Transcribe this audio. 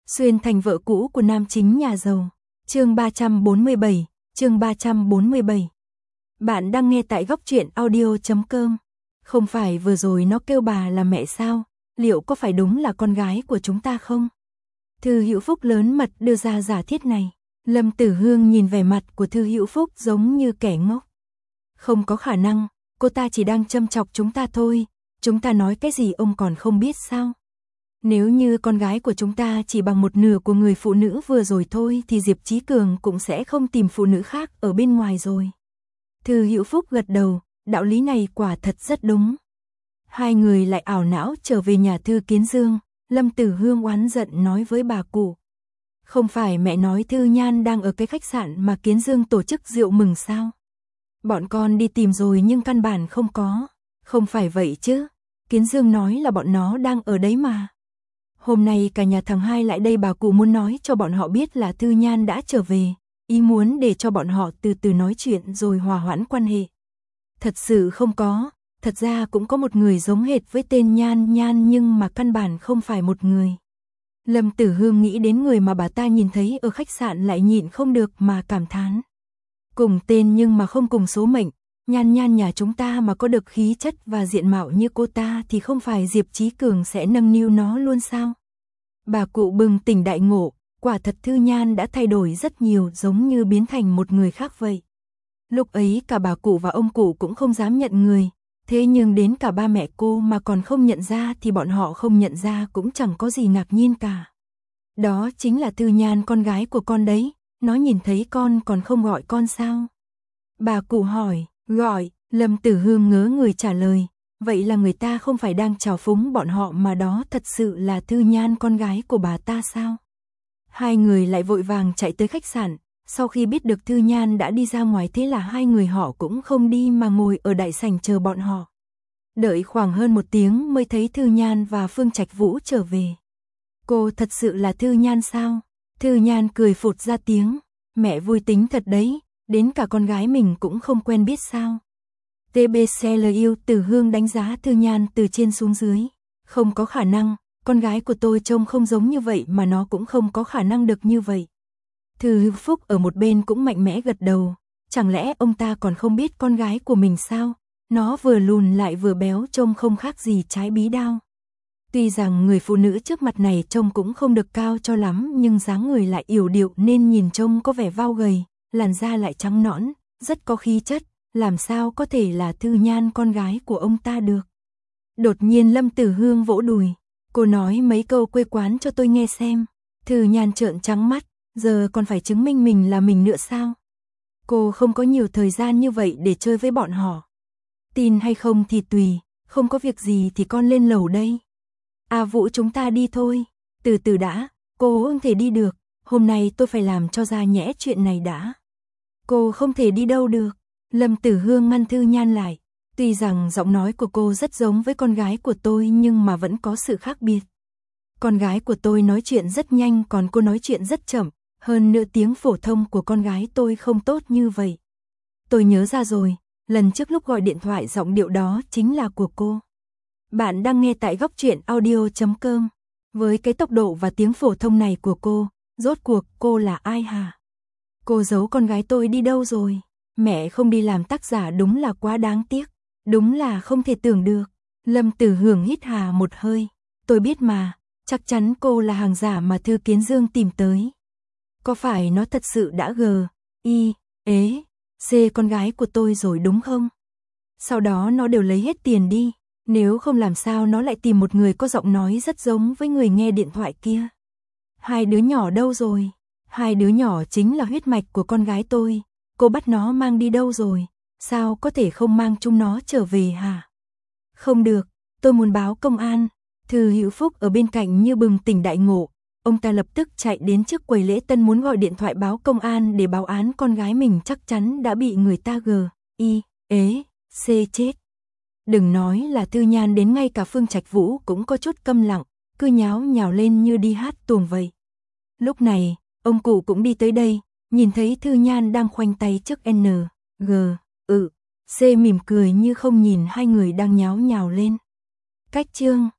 Xuyên thành vợ cũ của nam chính nhà giàu. Chương 347, chương 347. Bạn đang nghe tại góc truyện audio.com. Không phải vừa rồi nó kêu bà là mẹ sao? Liệu có phải đúng là con gái của chúng ta không? Thư Hữu Phúc lớn mật đưa ra giả thiết này. Lâm Tử Hương nhìn vẻ mặt của Thư Hữu Phúc giống như kẻ ngốc. Không có khả năng, cô ta chỉ đang châm chọc chúng ta thôi. Chúng ta nói cái gì ông còn không biết sao? Nếu như con gái của chúng ta chỉ bằng một nửa của người phụ nữ vừa rồi thôi thì Diệp Chí Cường cũng sẽ không tìm phụ nữ khác ở bên ngoài rồi. Thư Hữu Phúc gật đầu, đạo lý này quả thật rất đúng. Hai người lại ảo não trở về nhà Thư Kiến Dương. Lâm Tử Hương oán giận nói với bà cụ. Không phải mẹ nói Thư Nhan đang ở cái khách sạn mà Kiến Dương tổ chức rượu mừng sao? Bọn con đi tìm rồi nhưng căn bản không có. Không phải vậy chứ. Kiến Dương nói là bọn nó đang ở đấy mà. Hôm nay cả nhà thằng Hai lại đây, bà cụ muốn nói cho bọn họ biết là Thư Nhan đã trở về. Ý muốn để cho bọn họ từ từ nói chuyện rồi hòa hoãn quan hệ. Thật sự không có. Thật ra cũng có một người giống hệt với tên Nhan Nhan nhưng mà căn bản không phải một người. Lâm Tử Hương nghĩ đến người mà bà ta nhìn thấy ở khách sạn lại nhịn không được mà cảm thán. Cùng tên nhưng mà không cùng số mệnh. Nhan Nhan nhà chúng ta mà có được khí chất và diện mạo như cô ta thì không phải Diệp Chí Cường sẽ nâng niu nó luôn sao? Bà cụ bừng tỉnh đại ngộ, quả thật Thư Nhan đã thay đổi rất nhiều, giống như biến thành một người khác vậy. Lúc ấy cả bà cụ và ông cụ cũng không dám nhận người, thế nhưng đến cả ba mẹ cô mà còn không nhận ra thì bọn họ không nhận ra cũng chẳng có gì ngạc nhiên cả. Đó chính là Thư Nhan, con gái của con đấy, nó nhìn thấy con còn không gọi con sao? Bà cụ hỏi. Gọi. Lâm Tử Hương ngớ người trả lời. Vậy là người ta không phải đang trào phúng bọn họ mà đó thật sự là Thư Nhan, con gái của bà ta sao? Hai người lại vội vàng chạy tới khách sạn. Sau khi biết được Thư Nhan đã đi ra ngoài, thế là hai người họ cũng không đi mà ngồi ở đại sảnh chờ bọn họ. Đợi khoảng hơn 1 tiếng mới thấy Thư Nhan và Phương Trạch Vũ trở về. Cô thật sự là Thư Nhan sao? Thư Nhan cười phụt ra tiếng. Mẹ vui tính thật đấy. Đến cả con gái mình cũng không quen biết sao? TBCLU. Tử Hương đánh giá Thư Nhan từ trên xuống dưới. Không có khả năng, con gái của tôi trông không giống như vậy mà nó cũng không có khả năng được như vậy. Thư Hữu Phúc ở một bên cũng mạnh mẽ gật đầu. Chẳng lẽ ông ta còn không biết con gái của mình sao? Nó vừa lùn lại vừa béo, trông không khác gì trái bí đao. Tuy rằng người phụ nữ trước mặt này trông cũng không được cao cho lắm nhưng dáng người lại yểu điệu nên nhìn trông có vẻ vao gầy. Làn da lại trắng nõn, rất có khí chất, làm sao có thể là Thư Nhan, con gái của ông ta được. Đột nhiên Lâm Tử Hương vỗ đùi, cô nói mấy câu quê quán cho tôi nghe xem. Thư Nhan trợn trắng mắt, giờ còn phải chứng minh mình là mình nữa sao? Cô không có nhiều thời gian như vậy để chơi với bọn họ. Tin hay không thì tùy, không có việc gì thì con lên lầu đây. À Vũ, chúng ta đi thôi. Từ từ đã, cô không thể đi được. Hôm nay tôi phải làm cho ra nhẽ chuyện này đã. Cô không thể đi đâu được. Lâm Tử Hương ngăn Thư Nhan lại. Tuy rằng giọng nói của cô rất giống với con gái của tôi nhưng mà vẫn có sự khác biệt. Con gái của tôi nói chuyện rất nhanh còn cô nói chuyện rất chậm. Hơn nữa tiếng phổ thông của con gái tôi không tốt như vậy. Tôi nhớ ra rồi, lần trước lúc gọi điện thoại giọng điệu đó chính là của cô. Bạn đang nghe tại góc truyện audio.com. Với cái tốc độ và tiếng phổ thông này của cô, rốt cuộc cô là ai hả? Cô giấu con gái tôi đi đâu rồi? Mẹ không đi làm tác giả đúng là quá đáng tiếc. Đúng là không thể tưởng được. Lâm Tử Hương hít hà một hơi. Tôi biết mà, chắc chắn cô là hàng giả mà Thư Kiến Dương tìm tới. Có phải nó thật sự đã C con gái của tôi rồi đúng không? Sau đó nó đều lấy hết tiền đi. Nếu không làm sao nó lại tìm một người có giọng nói rất giống với người nghe điện thoại kia. Hai đứa nhỏ đâu rồi? Hai đứa nhỏ chính là huyết mạch của con gái tôi. Cô bắt nó mang đi đâu rồi? Sao có thể không mang chúng nó trở về hả? Không được, tôi muốn báo công an. Thư Hữu Phúc ở bên cạnh như bừng tỉnh đại ngộ. Ông ta lập tức chạy đến trước quầy lễ tân muốn gọi điện thoại báo công an để báo án con gái mình chắc chắn đã bị người ta chết. Đừng nói là Thư Nhan, đến ngay cả Phương Trạch Vũ cũng có chút câm lặng, cứ nháo nhào lên như đi hát tuồng vậy. Lúc này, ông cụ cũng đi tới đây, nhìn thấy Thư Nhan đang khoanh tay trước C mỉm cười như không nhìn hai người đang nháo nhào lên. Cách chương